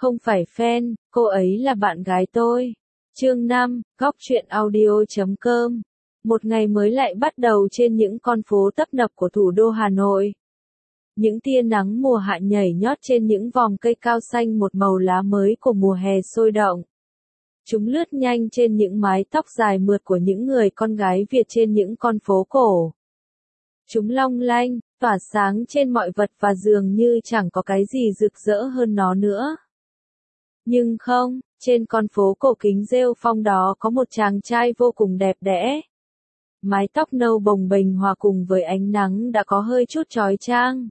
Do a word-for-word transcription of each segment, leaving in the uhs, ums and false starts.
không phải fan, cô ấy là bạn gái tôi. Chương năm, góc truyện audio chấm com. Một ngày mới lại bắt đầu trên những con phố tấp nập của thủ đô Hà Nội. Những tia nắng mùa hạ nhảy nhót trên những vòm cây cao xanh một màu lá mới của mùa hè sôi động. Chúng lướt nhanh trên những mái tóc dài mượt của những người con gái Việt trên những con phố cổ. Chúng long lanh, tỏa sáng trên mọi vật và dường như chẳng có cái gì rực rỡ hơn nó nữa. Nhưng không, trên con phố cổ kính rêu phong đó có một chàng trai vô cùng đẹp đẽ. Mái tóc nâu bồng bềnh hòa cùng với ánh nắng đã có hơi chút chói chang.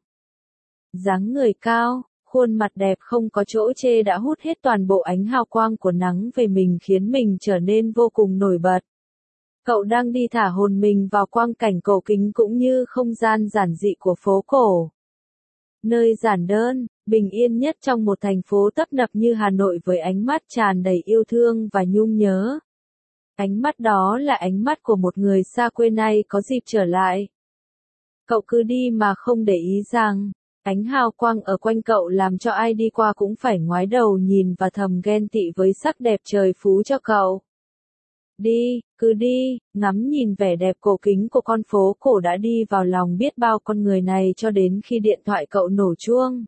Dáng người cao, khuôn mặt đẹp không có chỗ chê đã hút hết toàn bộ ánh hào quang của nắng về mình khiến mình trở nên vô cùng nổi bật. Cậu đang đi thả hồn mình vào quang cảnh cổ kính cũng như không gian giản dị của phố cổ. Nơi giản đơn, bình yên nhất trong một thành phố tấp nập như Hà Nội với ánh mắt tràn đầy yêu thương và nhung nhớ. Ánh mắt đó là ánh mắt của một người xa quê nay có dịp trở lại. Cậu cứ đi mà không để ý rằng, ánh hào quang ở quanh cậu làm cho ai đi qua cũng phải ngoái đầu nhìn và thầm ghen tị với sắc đẹp trời phú cho cậu. Đi, cứ đi, ngắm nhìn vẻ đẹp cổ kính của con phố cổ đã đi vào lòng biết bao con người này cho đến khi điện thoại cậu nổ chuông.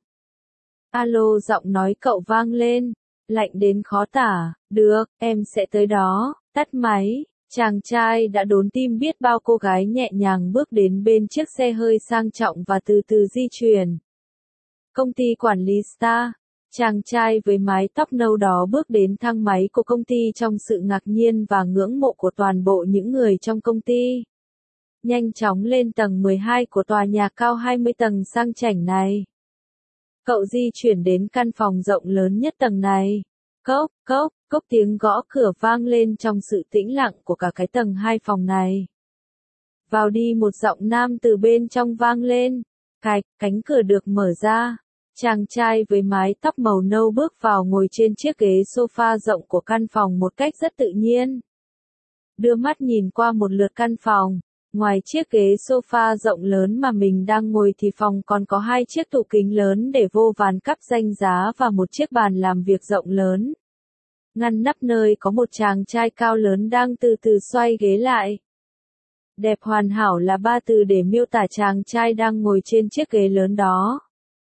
Alo, giọng nói cậu vang lên, lạnh đến khó tả. Được, em sẽ tới đó. Tắt máy, chàng trai đã đốn tim biết bao cô gái nhẹ nhàng bước đến bên chiếc xe hơi sang trọng và từ từ di chuyển. Công ty quản lý Star. Chàng trai với mái tóc nâu đó bước đến thang máy của công ty trong sự ngạc nhiên và ngưỡng mộ của toàn bộ những người trong công ty. Nhanh chóng lên tầng mười hai của tòa nhà cao hai mươi tầng sang chảnh này. Cậu di chuyển đến căn phòng rộng lớn nhất tầng này. Cốc, cốc, cốc tiếng gõ cửa vang lên trong sự tĩnh lặng của cả cái tầng hai phòng này. Vào đi, một giọng nam từ bên trong vang lên. Cạch, cánh cửa được mở ra. Chàng trai với mái tóc màu nâu bước vào ngồi trên chiếc ghế sofa rộng của căn phòng một cách rất tự nhiên. Đưa mắt nhìn qua một lượt căn phòng, ngoài chiếc ghế sofa rộng lớn mà mình đang ngồi thì phòng còn có hai chiếc tủ kính lớn để vô vàn cắp danh giá và một chiếc bàn làm việc rộng lớn. Ngăn nắp nơi có một chàng trai cao lớn đang từ từ xoay ghế lại. Đẹp hoàn hảo là ba từ để miêu tả chàng trai đang ngồi trên chiếc ghế lớn đó.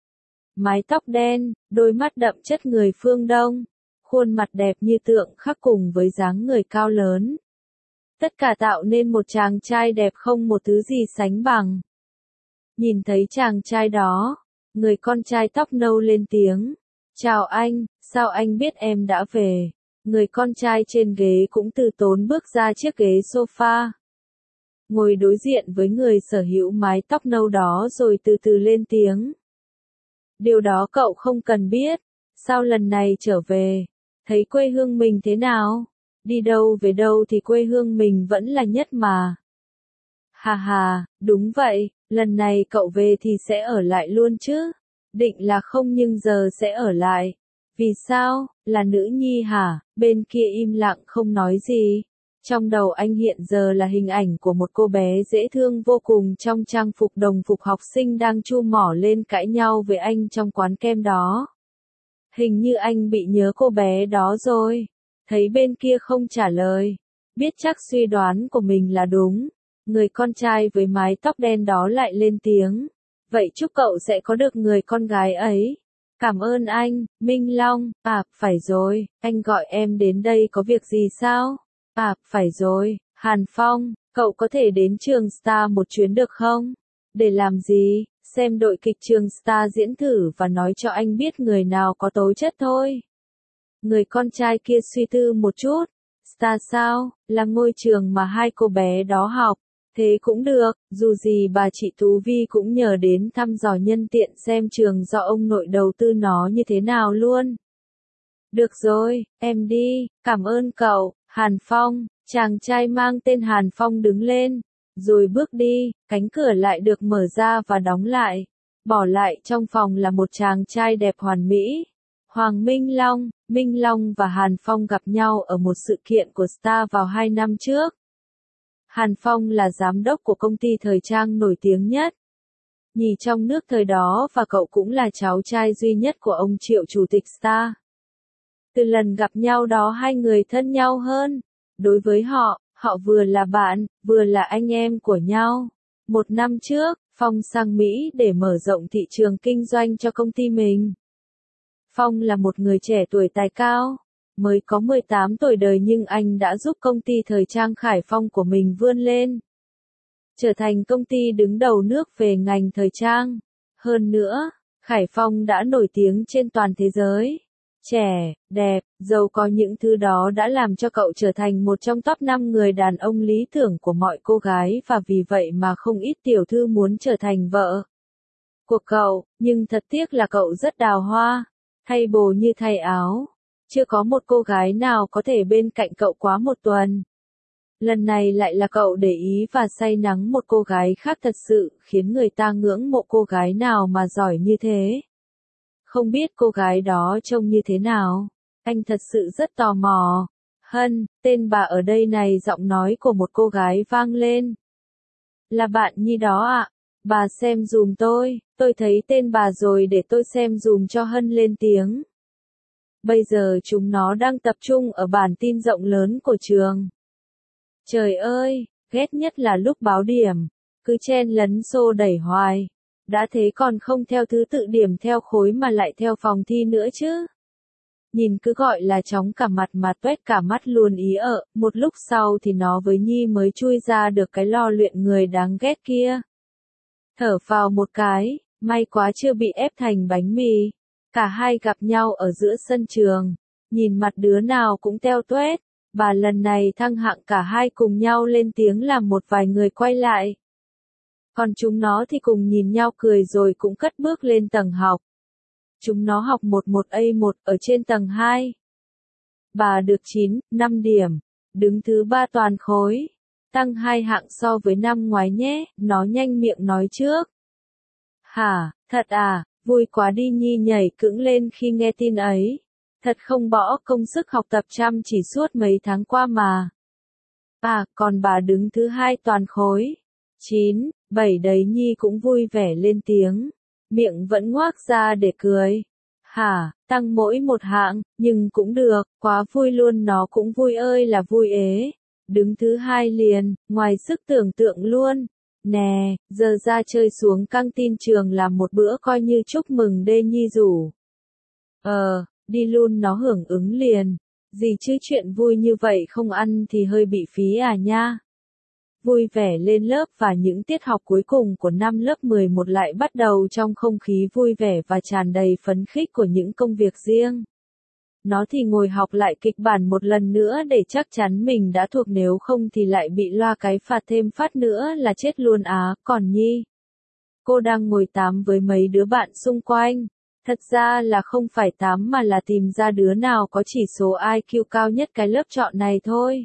Mái tóc đen, đôi mắt đậm chất người phương Đông, khuôn mặt đẹp như tượng khắc cùng với dáng người cao lớn. Tất cả tạo nên một chàng trai đẹp không một thứ gì sánh bằng. Nhìn thấy chàng trai đó, người con trai tóc nâu lên tiếng. Chào anh, sao anh biết em đã về? Người con trai trên ghế cũng từ tốn bước ra chiếc ghế sofa. Ngồi đối diện với người sở hữu mái tóc nâu đó rồi từ từ lên tiếng. Điều đó cậu không cần biết. Sao lần này trở về? Thấy quê hương mình thế nào? Đi đâu về đâu thì quê hương mình vẫn là nhất mà. Hà hà, đúng vậy, lần này cậu về thì sẽ ở lại luôn chứ? Định là không nhưng giờ sẽ ở lại. Vì sao? Là nữ nhi hả? Bên kia im lặng không nói gì. Trong đầu anh hiện giờ là hình ảnh của một cô bé dễ thương vô cùng trong trang phục đồng phục học sinh đang chu mỏ lên cãi nhau với anh trong quán kem đó. Hình như anh bị nhớ cô bé đó rồi. Thấy bên kia không trả lời. Biết chắc suy đoán của mình là đúng. Người con trai với mái tóc đen đó lại lên tiếng. Vậy chúc cậu sẽ có được người con gái ấy. Cảm ơn anh, Minh Long. À, phải rồi, anh gọi em đến đây có việc gì sao? À, phải rồi, Hàn Phong, cậu có thể đến trường Star một chuyến được không? Để làm gì? Xem đội kịch trường Star diễn thử và nói cho anh biết người nào có tố chất thôi. Người con trai kia suy tư một chút. Star sao? Là ngôi trường mà hai cô bé đó học. Thế cũng được, dù gì bà chị Tú Vi cũng nhờ đến thăm dò nhân tiện xem trường do ông nội đầu tư nó như thế nào luôn. Được rồi, em đi, cảm ơn cậu. Hàn Phong, chàng trai mang tên Hàn Phong đứng lên, rồi bước đi, cánh cửa lại được mở ra và đóng lại. Bỏ lại trong phòng là một chàng trai đẹp hoàn mỹ. Hoàng Minh Long, Minh Long và Hàn Phong gặp nhau ở một sự kiện của Star vào hai năm trước. Hàn Phong là giám đốc của công ty thời trang nổi tiếng nhất nhì trong nước thời đó và cậu cũng là cháu trai duy nhất của ông Triệu chủ tịch Star. Từ lần gặp nhau đó hai người thân nhau hơn. Đối với họ, họ vừa là bạn, vừa là anh em của nhau. Một năm trước, Phong sang Mỹ để mở rộng thị trường kinh doanh cho công ty mình. Phong là một người trẻ tuổi tài cao, mới có mười tám tuổi đời nhưng anh đã giúp công ty thời trang Khải Phong của mình vươn lên, trở thành công ty đứng đầu nước về ngành thời trang. Hơn nữa, Khải Phong đã nổi tiếng trên toàn thế giới. Trẻ, đẹp, giàu có những thứ đó đã làm cho cậu trở thành một trong top năm người đàn ông lý tưởng của mọi cô gái và vì vậy mà không ít tiểu thư muốn trở thành vợ của cậu, nhưng thật tiếc là cậu rất đào hoa, thay bồ như thay áo. Chưa có một cô gái nào có thể bên cạnh cậu quá một tuần. Lần này lại là cậu để ý và say nắng một cô gái khác thật sự khiến người ta ngưỡng mộ cô gái nào mà giỏi như thế. Không biết cô gái đó trông như thế nào? Anh thật sự rất tò mò. Hân, tên bà ở đây này, giọng nói của một cô gái vang lên. Là bạn Nhi đó ạ. À? Bà xem dùm tôi, tôi thấy tên bà rồi để tôi xem dùm cho Hân lên tiếng. Bây giờ chúng nó đang tập trung ở bản tin rộng lớn của trường. Trời ơi, ghét nhất là lúc báo điểm, cứ chen lấn xô đẩy hoài. Đã thế còn không theo thứ tự điểm theo khối mà lại theo phòng thi nữa chứ. Nhìn cứ gọi là chóng cả mặt mà tuét cả mắt luôn ý ợ, một lúc sau thì nó với Nhi mới chui ra được cái lo luyện người đáng ghét kia. Thở phào một cái, may quá chưa bị ép thành bánh mì. Cả hai gặp nhau ở giữa sân trường, nhìn mặt đứa nào cũng teo tuét. Bà lần này thăng hạng cả hai cùng nhau lên tiếng làm một vài người quay lại. Còn chúng nó thì cùng nhìn nhau cười rồi cũng cất bước lên tầng học. Chúng nó học một một A một ở trên tầng hai. Bà được chín, năm điểm, đứng thứ ba toàn khối. Tăng hai hạng so với năm ngoái nhé, nó nhanh miệng nói trước. Hả, thật à, vui quá đi. Nhi nhảy cẫng lên khi nghe tin ấy. Thật không bỏ công sức học tập chăm chỉ suốt mấy tháng qua mà. À, còn bà đứng thứ hai toàn khối. chín, bảy đấy. Nhi cũng vui vẻ lên tiếng. Miệng vẫn ngoác ra để cười. Hả, tăng mỗi một hạng, nhưng cũng được, quá vui luôn. Nó cũng vui ơi là vui ế. Đứng thứ hai liền, ngoài sức tưởng tượng luôn. Nè, giờ ra chơi xuống căng tin trường làm một bữa coi như chúc mừng đê. Nhi rủ. Ờ, đi luôn. Nó hưởng ứng liền. Gì chứ chuyện vui như vậy không ăn thì hơi bị phí à nha. Vui vẻ lên lớp và những tiết học cuối cùng của năm lớp mười một lại bắt đầu trong không khí vui vẻ và tràn đầy phấn khích của những công việc riêng. Nó thì ngồi học lại kịch bản một lần nữa để chắc chắn mình đã thuộc, nếu không thì lại bị loa cái phạt thêm phát nữa là chết luôn á. Còn Nhi, cô đang ngồi tám với mấy đứa bạn xung quanh. Thật ra là không phải tám mà là tìm ra đứa nào có chỉ số i kiu cao nhất cái lớp chọn này thôi.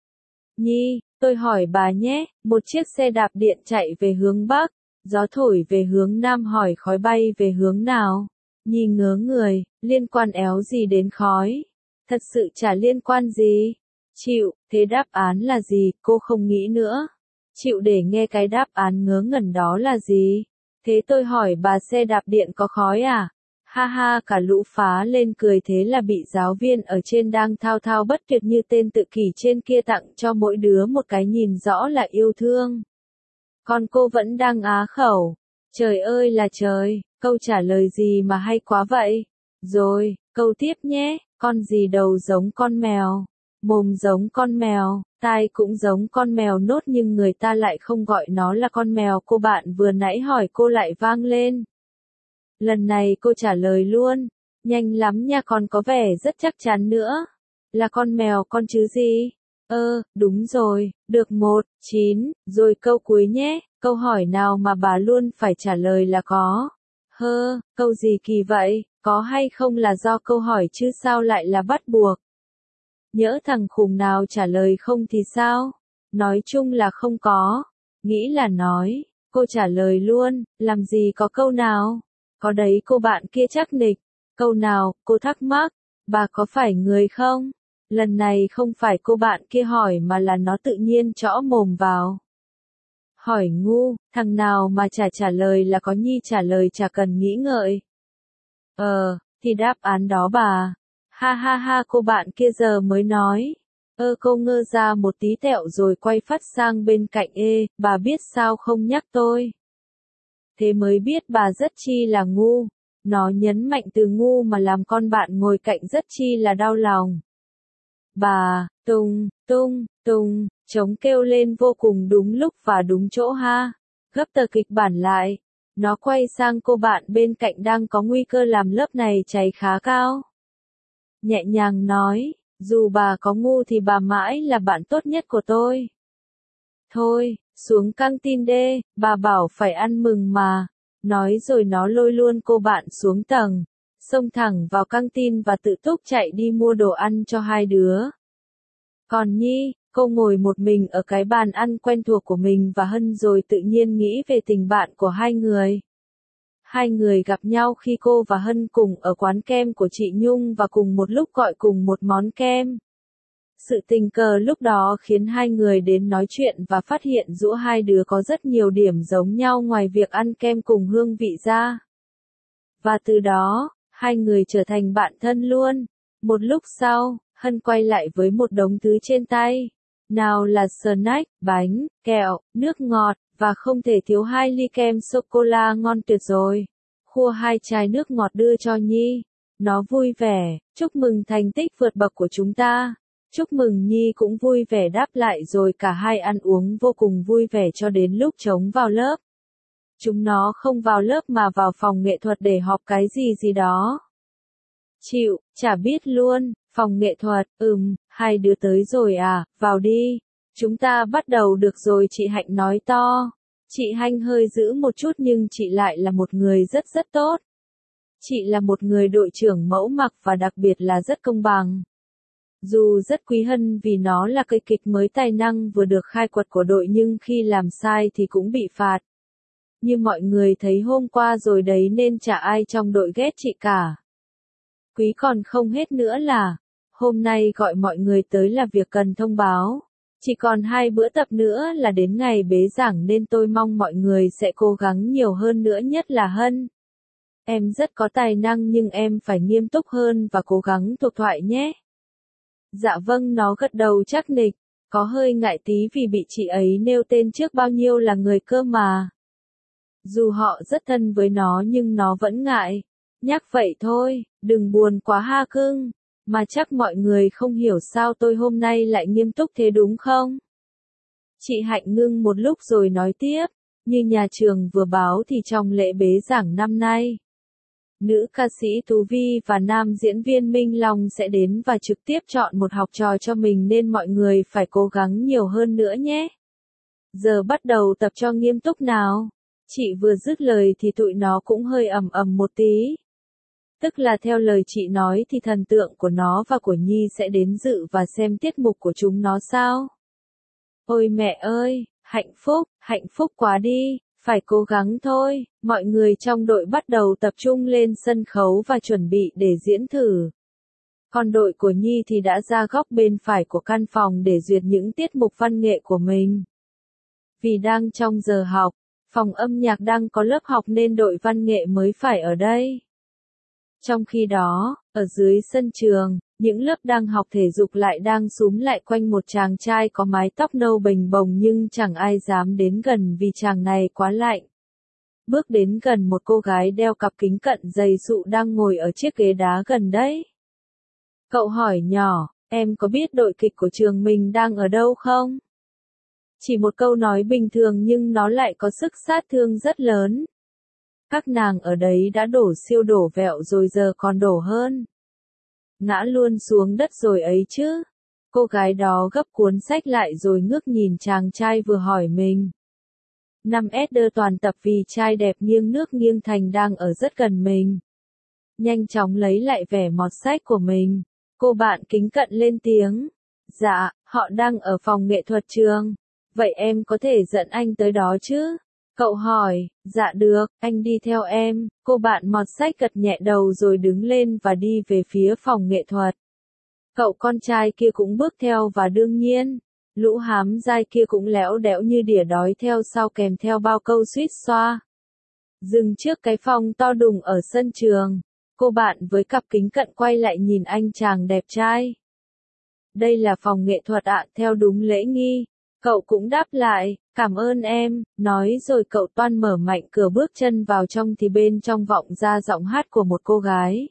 Nhi, tôi hỏi bà nhé, một chiếc xe đạp điện chạy về hướng Bắc, gió thổi về hướng Nam, hỏi khói bay về hướng nào? Nhi ngớ người, liên quan éo gì đến khói? Thật sự chả liên quan gì. Chịu, thế đáp án là gì? Cô không nghĩ nữa. Chịu để nghe cái đáp án ngớ ngẩn đó là gì? Thế tôi hỏi bà, xe đạp điện có khói à? Ha ha, cả lũ phá lên cười. Thế là bị giáo viên ở trên đang thao thao bất tuyệt như tên tự kỷ trên kia tặng cho mỗi đứa một cái nhìn rõ là yêu thương. Còn cô vẫn đang á khẩu. Trời ơi là trời, câu trả lời gì mà hay quá vậy? Rồi, câu tiếp nhé, con gì đầu giống con mèo, mồm giống con mèo, tai cũng giống con mèo nốt nhưng người ta lại không gọi nó là con mèo. Cô bạn vừa nãy hỏi cô lại vang lên. Lần này cô trả lời luôn, nhanh lắm nha, còn có vẻ rất chắc chắn nữa. Là con mèo con chứ gì? Ơ, đúng rồi, được một, chín, rồi câu cuối nhé, câu hỏi nào mà bà luôn phải trả lời là có. Hơ, câu gì kỳ vậy, có hay không là do câu hỏi chứ sao lại là bắt buộc. Nhỡ thằng khùng nào trả lời không thì sao? Nói chung là không có. Nghĩ là nói, cô trả lời luôn, làm gì có câu nào. Có đấy, cô bạn kia chắc nịch. Câu nào, cô thắc mắc, bà có phải người không? Lần này không phải cô bạn kia hỏi mà là nó tự nhiên chõ mồm vào. Hỏi ngu, thằng nào mà chả trả lời là có. Nhi trả lời chả cần nghĩ ngợi. Ờ, thì đáp án đó bà. Ha ha ha, cô bạn kia giờ mới nói. Ơ cô ngơ ra một tí tẹo rồi quay phát sang bên cạnh. Ê, bà biết sao không nhắc tôi? Thế mới biết bà rất chi là ngu. Nó nhấn mạnh từ ngu mà làm con bạn ngồi cạnh rất chi là đau lòng. Bà, tung, tung, tung, trống kêu lên vô cùng đúng lúc và đúng chỗ ha. Gấp tờ kịch bản lại. Nó quay sang cô bạn bên cạnh đang có nguy cơ làm lớp này cháy khá cao. Nhẹ nhàng nói, dù bà có ngu thì bà mãi là bạn tốt nhất của tôi. Thôi, xuống căng tin đê, bà bảo phải ăn mừng mà. Nói rồi nó lôi luôn cô bạn xuống tầng, xông thẳng vào căng tin và tự túc chạy đi mua đồ ăn cho hai đứa. Còn Nhi, cô ngồi một mình ở cái bàn ăn quen thuộc của mình và Hân rồi tự nhiên nghĩ về tình bạn của hai người. Hai người gặp nhau khi cô và Hân cùng ở quán kem của chị Nhung và cùng một lúc gọi cùng một món kem. Sự tình cờ lúc đó khiến hai người đến nói chuyện và phát hiện giữa hai đứa có rất nhiều điểm giống nhau ngoài việc ăn kem cùng hương vị ra. Và từ đó, hai người trở thành bạn thân luôn. Một lúc sau, Hân quay lại với một đống thứ trên tay. Nào là snack, bánh, kẹo, nước ngọt, và không thể thiếu hai ly kem sô-cô-la ngon tuyệt rồi. Khua hai chai nước ngọt đưa cho Nhi. Nó vui vẻ, chúc mừng thành tích vượt bậc của chúng ta. Chúc mừng Nhi cũng vui vẻ đáp lại rồi cả hai ăn uống vô cùng vui vẻ cho đến lúc trống vào lớp. Chúng nó không vào lớp mà vào phòng nghệ thuật để họp cái gì gì đó. Chịu, chả biết luôn, phòng nghệ thuật, ừm, hai đứa tới rồi à, vào đi. Chúng ta bắt đầu được rồi, chị Hạnh nói to. Chị Hạnh hơi dữ một chút nhưng chị lại là một người rất rất tốt. Chị là một người đội trưởng mẫu mực và đặc biệt là rất công bằng. Dù rất quý Hân vì nó là cây kịch mới tài năng vừa được khai quật của đội nhưng khi làm sai thì cũng bị phạt. Như mọi người thấy hôm qua rồi đấy nên chả ai trong đội ghét chị cả. Quý còn không hết nữa là, hôm nay gọi mọi người tới là việc cần thông báo. Chỉ còn hai bữa tập nữa là đến ngày bế giảng nên tôi mong mọi người sẽ cố gắng nhiều hơn nữa, nhất là Hân. Em rất có tài năng nhưng em phải nghiêm túc hơn và cố gắng thuộc thoại nhé. Dạ vâng, nó gật đầu chắc nịch, có hơi ngại tí vì bị chị ấy nêu tên trước bao nhiêu là người cơ mà. Dù họ rất thân với nó nhưng nó vẫn ngại. Nhắc vậy thôi, đừng buồn quá ha cưng. Mà chắc mọi người không hiểu sao tôi hôm nay lại nghiêm túc thế đúng không? Chị Hạnh ngưng một lúc rồi nói tiếp, như nhà trường vừa báo thì trong lễ bế giảng năm nay, nữ ca sĩ Tú Vi và nam diễn viên Minh Long sẽ đến và trực tiếp chọn một học trò cho mình nên mọi người phải cố gắng nhiều hơn nữa nhé. Giờ bắt đầu tập cho nghiêm túc nào. Chị vừa dứt lời thì tụi nó cũng hơi ầm ầm một tí. Tức là theo lời chị nói thì thần tượng của nó và của Nhi sẽ đến dự và xem tiết mục của chúng nó sao? Ôi mẹ ơi, hạnh phúc, hạnh phúc quá đi, phải cố gắng thôi. Mọi người trong đội bắt đầu tập trung lên sân khấu và chuẩn bị để diễn thử. Còn đội của Nhi thì đã ra góc bên phải của căn phòng để duyệt những tiết mục văn nghệ của mình. Vì đang trong giờ học, phòng âm nhạc đang có lớp học nên đội văn nghệ mới phải ở đây. Trong khi đó, ở dưới sân trường, những lớp đang học thể dục lại đang xúm lại quanh một chàng trai có mái tóc nâu bềnh bồng nhưng chẳng ai dám đến gần vì chàng này quá lạnh. Bước đến gần một cô gái đeo cặp kính cận dày sụ đang ngồi ở chiếc ghế đá gần đấy. Cậu hỏi nhỏ, em có biết đội kịch của trường mình đang ở đâu không? Chỉ một câu nói bình thường nhưng nó lại có sức sát thương rất lớn. Các nàng ở đấy đã đổ siêu đổ vẹo rồi giờ còn đổ hơn. Ngã luôn xuống đất rồi ấy chứ. Cô gái đó gấp cuốn sách lại rồi ngước nhìn chàng trai vừa hỏi mình. năm S đơ toàn tập vì trai đẹp nghiêng nước nghiêng thành đang ở rất gần mình. Nhanh chóng lấy lại vẻ mọt sách của mình. Cô bạn kính cận lên tiếng. Dạ, họ đang ở phòng nghệ thuật trường. Vậy em có thể dẫn anh tới đó chứ? Cậu hỏi, dạ được, anh đi theo em. Cô bạn mọt sách gật nhẹ đầu rồi đứng lên và đi về phía phòng nghệ thuật. Cậu con trai kia cũng bước theo và đương nhiên, lũ hám dai kia cũng lẽo đẽo như đỉa đói theo sau kèm theo bao câu suýt xoa. Dừng trước cái phòng to đùng ở sân trường. Cô bạn với cặp kính cận quay lại nhìn anh chàng đẹp trai. Đây là phòng nghệ thuật ạ, theo đúng lễ nghi. Cậu cũng đáp lại, cảm ơn em, nói rồi cậu toan mở mạnh cửa bước chân vào trong thì bên trong vọng ra giọng hát của một cô gái.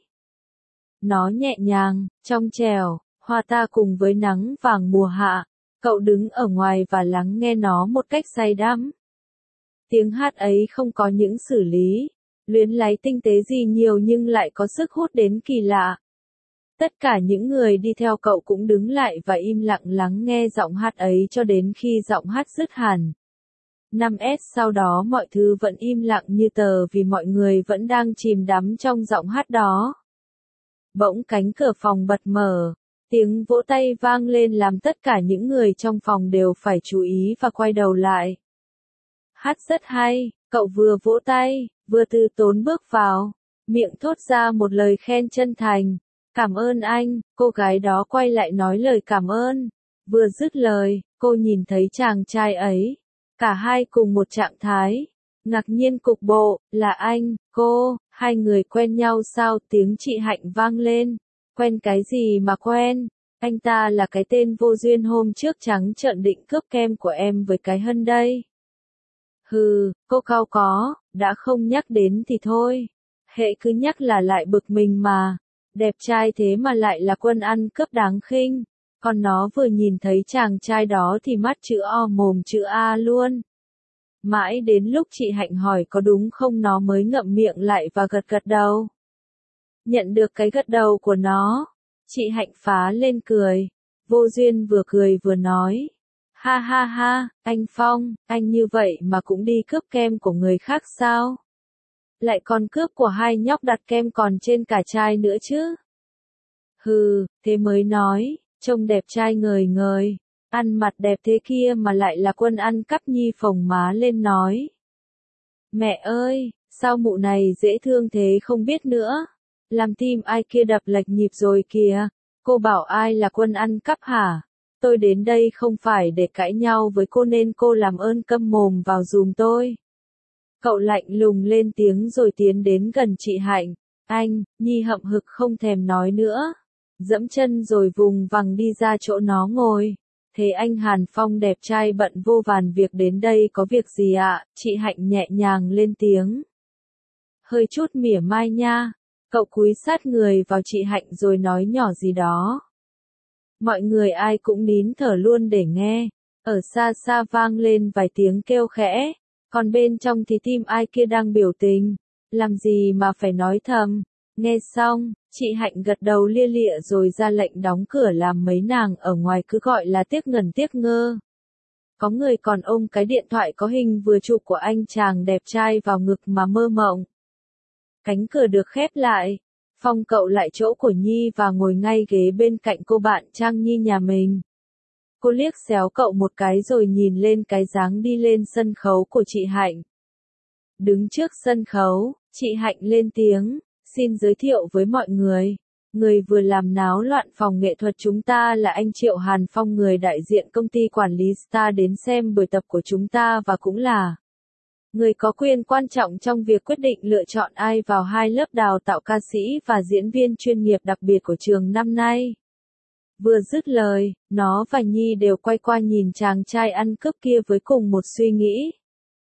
Nó nhẹ nhàng, trong trẻo, hòa ta cùng với nắng vàng mùa hạ. Cậu đứng ở ngoài và lắng nghe nó một cách say đắm. Tiếng hát ấy không có những xử lý, luyến láy tinh tế gì nhiều nhưng lại có sức hút đến kỳ lạ. Tất cả những người đi theo cậu cũng đứng lại và im lặng lắng nghe giọng hát ấy cho đến khi giọng hát dứt hẳn. năm S sau đó mọi thứ vẫn im lặng như tờ vì mọi người vẫn đang chìm đắm trong giọng hát đó. Bỗng cánh cửa phòng bật mở, tiếng vỗ tay vang lên làm tất cả những người trong phòng đều phải chú ý và quay đầu lại. Hát rất hay, cậu vừa vỗ tay, vừa từ tốn bước vào, miệng thốt ra một lời khen chân thành. Cảm ơn anh, cô gái đó quay lại nói lời cảm ơn. Vừa dứt lời, cô nhìn thấy chàng trai ấy. Cả hai cùng một trạng thái. Ngạc nhiên cục bộ, là anh, cô, hai người quen nhau sao? Tiếng chị Hạnh vang lên. Quen cái gì mà quen? Anh ta là cái tên vô duyên hôm trước trắng trợn định cướp kem của em với cái Hân đây. Hừ, cô cau có, đã không nhắc đến thì thôi. Hệ cứ nhắc là lại bực mình mà. Đẹp trai thế mà lại là quân ăn cướp đáng khinh. Còn nó vừa nhìn thấy chàng trai đó thì mắt chữ O mồm chữ A luôn. Mãi đến lúc chị Hạnh hỏi có đúng không nó mới ngậm miệng lại và gật gật đầu. Nhận được cái gật đầu của nó, chị Hạnh phá lên cười. Vô duyên vừa cười vừa nói. Ha ha ha, anh Phong, anh như vậy mà cũng đi cướp kem của người khác sao? Lại còn cướp của hai nhóc đặt kem còn trên cả chai nữa chứ. Hừ, thế mới nói, trông đẹp trai ngời ngời, ăn mặc đẹp thế kia mà lại là quân ăn cắp. Nhi phồng má lên nói. Mẹ ơi, sao mụ này dễ thương thế không biết nữa. Làm tim ai kia đập lệch nhịp rồi kìa. Cô bảo ai là quân ăn cắp hả? Tôi đến đây không phải để cãi nhau với cô nên cô làm ơn câm mồm vào giùm tôi. Cậu lạnh lùng lên tiếng rồi tiến đến gần chị Hạnh. Anh, Nhi hậm hực không thèm nói nữa. Dẫm chân rồi vùng vằng đi ra chỗ nó ngồi. Thế anh Hàn Phong đẹp trai bận vô vàn việc đến đây có việc gì ạ? Chị Hạnh nhẹ nhàng lên tiếng. Hơi chút mỉa mai nha. Cậu cúi sát người vào chị Hạnh rồi nói nhỏ gì đó. Mọi người ai cũng nín thở luôn để nghe. Ở xa xa vang lên vài tiếng kêu khẽ. Còn bên trong thì tim ai kia đang biểu tình. Làm gì mà phải nói thầm. Nghe xong, chị Hạnh gật đầu lia lịa rồi ra lệnh đóng cửa làm mấy nàng ở ngoài cứ gọi là tiếc ngần tiếc ngơ. Có người còn ôm cái điện thoại có hình vừa chụp của anh chàng đẹp trai vào ngực mà mơ mộng. Cánh cửa được khép lại. Phong cậu lại chỗ của Nhi và ngồi ngay ghế bên cạnh cô bạn Trang Nhi nhà mình. Cô liếc xéo cậu một cái rồi nhìn lên cái dáng đi lên sân khấu của chị Hạnh. Đứng trước sân khấu, chị Hạnh lên tiếng, xin giới thiệu với mọi người. Người vừa làm náo loạn phòng nghệ thuật chúng ta là anh Triệu Hàn Phong, người đại diện công ty quản lý Star đến xem buổi tập của chúng ta và cũng là người có quyền quan trọng trong việc quyết định lựa chọn ai vào hai lớp đào tạo ca sĩ và diễn viên chuyên nghiệp đặc biệt của trường năm nay. Vừa dứt lời, nó và Nhi đều quay qua nhìn chàng trai ăn cướp kia với cùng một suy nghĩ.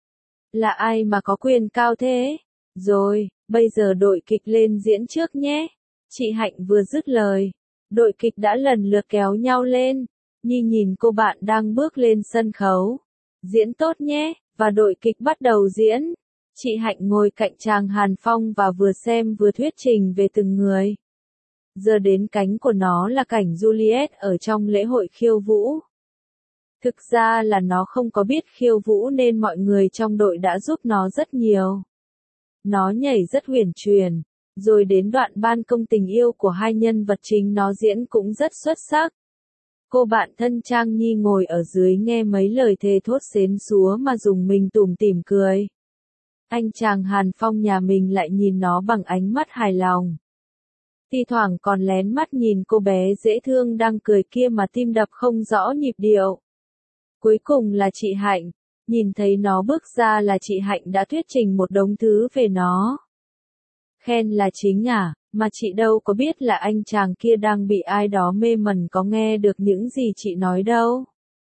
Là ai mà có quyền cao thế? Rồi, bây giờ đội kịch lên diễn trước nhé. Chị Hạnh vừa dứt lời. Đội kịch đã lần lượt kéo nhau lên. Nhi nhìn cô bạn đang bước lên sân khấu. Diễn tốt nhé, và đội kịch bắt đầu diễn. Chị Hạnh ngồi cạnh chàng Hàn Phong và vừa xem vừa thuyết trình về từng người. Giờ đến cánh của nó là cảnh Juliet ở trong lễ hội khiêu vũ. Thực ra là nó không có biết khiêu vũ nên mọi người trong đội đã giúp nó rất nhiều. Nó nhảy rất huyền chuyển, rồi đến đoạn ban công tình yêu của hai nhân vật chính nó diễn cũng rất xuất sắc. Cô bạn thân Trang Nhi ngồi ở dưới nghe mấy lời thề thốt xến xúa mà dùng mình tủm tỉm cười. Anh chàng Hàn Phong nhà mình lại nhìn nó bằng ánh mắt hài lòng. Thi thoảng còn lén mắt nhìn cô bé dễ thương đang cười kia mà tim đập không rõ nhịp điệu. Cuối cùng là chị Hạnh. Nhìn thấy nó bước ra là chị Hạnh đã thuyết trình một đống thứ về nó. Khen là chính à, Mà chị đâu có biết là anh chàng kia đang bị ai đó mê mẩn, có nghe được những gì chị nói đâu.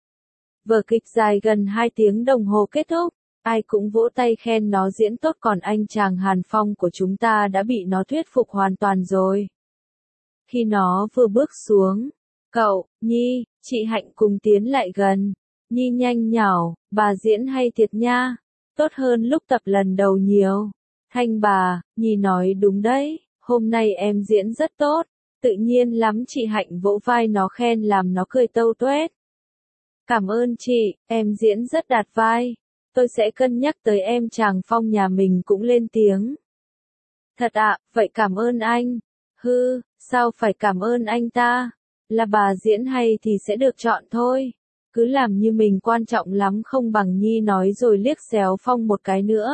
Vở kịch dài gần hai tiếng đồng hồ kết thúc, ai cũng vỗ tay khen nó diễn tốt, còn anh chàng Hàn Phong của chúng ta đã bị nó thuyết phục hoàn toàn rồi. Khi nó vừa bước xuống, cậu, Nhi, chị Hạnh cùng tiến lại gần. Nhi nhanh nhảu, bà diễn hay thiệt nha, tốt hơn lúc tập lần đầu nhiều. Thanh bà, Nhi nói đúng đấy, hôm nay em diễn rất tốt, tự nhiên lắm. Chị Hạnh vỗ vai nó khen làm nó cười tâu tuét. Cảm ơn chị, em diễn rất đạt vai, tôi sẽ cân nhắc tới em. Chàng Phong nhà mình cũng lên tiếng. Thật ạ, vậy cảm ơn anh. Hư, sao phải cảm ơn anh ta? Là bà diễn hay thì sẽ được chọn thôi. Cứ làm như mình quan trọng lắm không bằng. Nhi nói rồi liếc xéo Phong một cái nữa.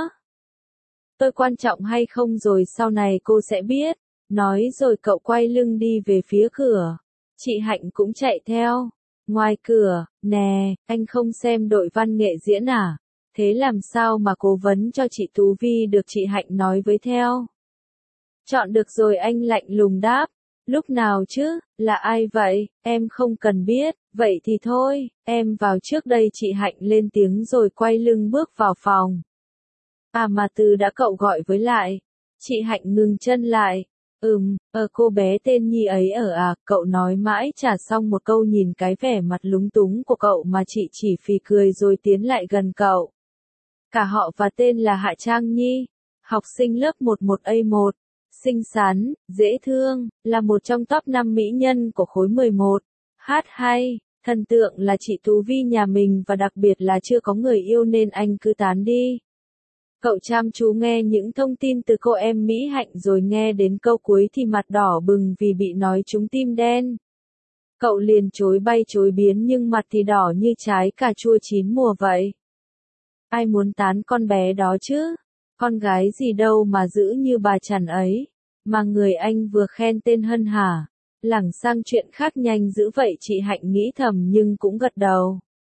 Tôi quan trọng hay không rồi sau này cô sẽ biết. Nói rồi cậu quay lưng đi về phía cửa. Chị Hạnh cũng chạy theo. Ngoài cửa, nè, anh không xem đội văn nghệ diễn à? Thế làm sao mà cố vấn cho chị Tú Vi được? Chị Hạnh nói với theo. Chọn được rồi, anh lạnh lùng đáp. Lúc nào chứ, là ai vậy, em không cần biết, vậy thì thôi, em vào trước đây. Chị Hạnh lên tiếng rồi quay lưng bước vào phòng. À mà Từ đã cậu gọi với lại. Chị Hạnh ngừng chân lại. Ừm, ờ cô bé tên Nhi ấy ở à, cậu nói mãi trả xong một câu. Nhìn cái vẻ mặt lúng túng của cậu mà chị chỉ phì cười rồi tiến lại gần cậu. Cả họ và tên là Hạ Trang Nhi, học sinh lớp mười một A một. Xinh xắn, dễ thương, là một trong top năm mỹ nhân của khối mười một. Hát hay, thần tượng là chị Tú Vi nhà mình, và đặc biệt là chưa có người yêu nên anh cứ tán đi. Cậu chăm chú nghe những thông tin từ cô em Mỹ Hạnh rồi nghe đến câu cuối thì mặt đỏ bừng vì bị nói trúng tim đen. Cậu liền chối bay chối biến nhưng mặt thì đỏ như trái cà chua chín mùa vậy. Ai muốn tán con bé đó chứ? Con gái gì đâu mà dữ như bà chằn ấy. Mà người anh vừa khen tên Hân hả? Lảng sang chuyện khác nhanh dữ vậy. Chị Hạnh nghĩ thầm nhưng cũng gật đầu.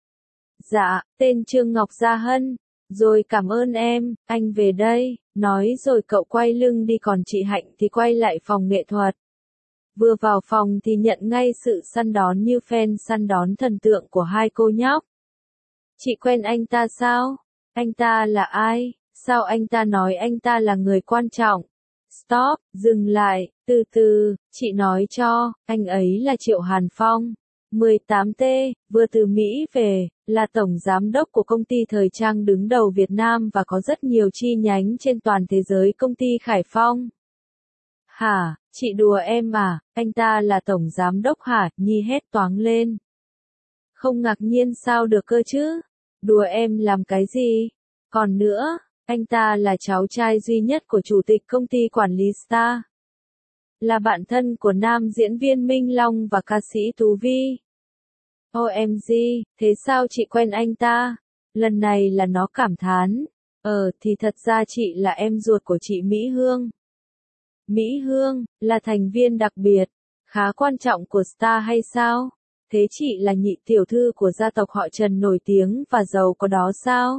Dạ, tên Trương Ngọc Gia Hân. Rồi cảm ơn em, anh về đây. Nói rồi cậu quay lưng đi, còn chị Hạnh thì quay lại phòng nghệ thuật. Vừa vào phòng thì nhận ngay sự săn đón như fan săn đón thần tượng của hai cô nhóc. Chị quen anh ta sao? Anh ta là ai? Sao anh ta nói anh ta là người quan trọng? Stop, dừng lại, từ từ, chị nói cho, anh ấy là Triệu Hàn Phong, mười tám T, vừa từ Mỹ về, là tổng giám đốc của công ty thời trang đứng đầu Việt Nam và có rất nhiều chi nhánh trên toàn thế giới. Công ty Khải Phong. Hả, chị đùa em à, anh ta là tổng giám đốc hả? Nhi hét toáng lên. Không ngạc nhiên sao được cơ chứ? Đùa em làm cái gì? Còn nữa, anh ta là cháu trai duy nhất của chủ tịch công ty quản lý Star. Là bạn thân của nam diễn viên Minh Long và ca sĩ Tú Vi. ô em giê, thế sao chị quen anh ta? Lần này là nó cảm thán. Ờ thì thật ra chị là em ruột của chị Mỹ Hương. Mỹ Hương, là thành viên đặc biệt, khá quan trọng của Star hay sao? Thế chị là nhị tiểu thư của gia tộc họ Trần nổi tiếng và giàu có đó sao?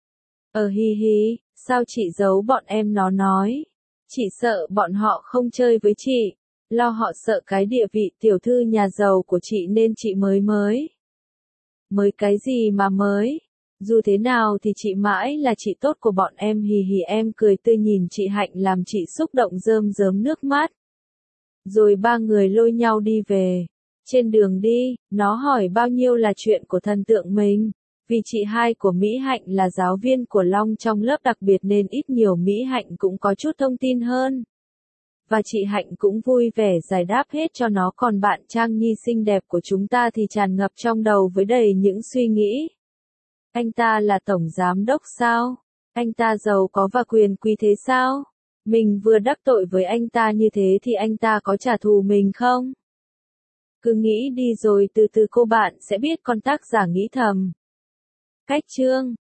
Ờ hi hi, sao chị giấu bọn em? Nó nói. Chị sợ bọn họ không chơi với chị. Lo họ sợ cái địa vị tiểu thư nhà giàu của chị nên chị mới mới. Mới cái gì mà mới? Dù thế nào thì chị mãi là chị tốt của bọn em. Hì hì, em cười tươi nhìn chị Hạnh làm chị xúc động rơm rớm nước mắt. Rồi ba người lôi nhau đi về. Trên đường đi, nó hỏi bao nhiêu là chuyện của thần tượng mình. Vì chị hai của Mỹ Hạnh là giáo viên của Long trong lớp đặc biệt nên ít nhiều Mỹ Hạnh cũng có chút thông tin hơn. Và chị Hạnh cũng vui vẻ giải đáp hết cho nó, còn bạn Trang Nhi xinh đẹp của chúng ta thì tràn ngập trong đầu với đầy những suy nghĩ. Anh ta là tổng giám đốc sao? Anh ta giàu có và quyền quý thế sao? Mình vừa đắc tội với anh ta như thế thì anh ta có trả thù mình không? Cứ nghĩ đi rồi từ từ cô bạn sẽ biết, con tác giả nghĩ thầm. Cách chương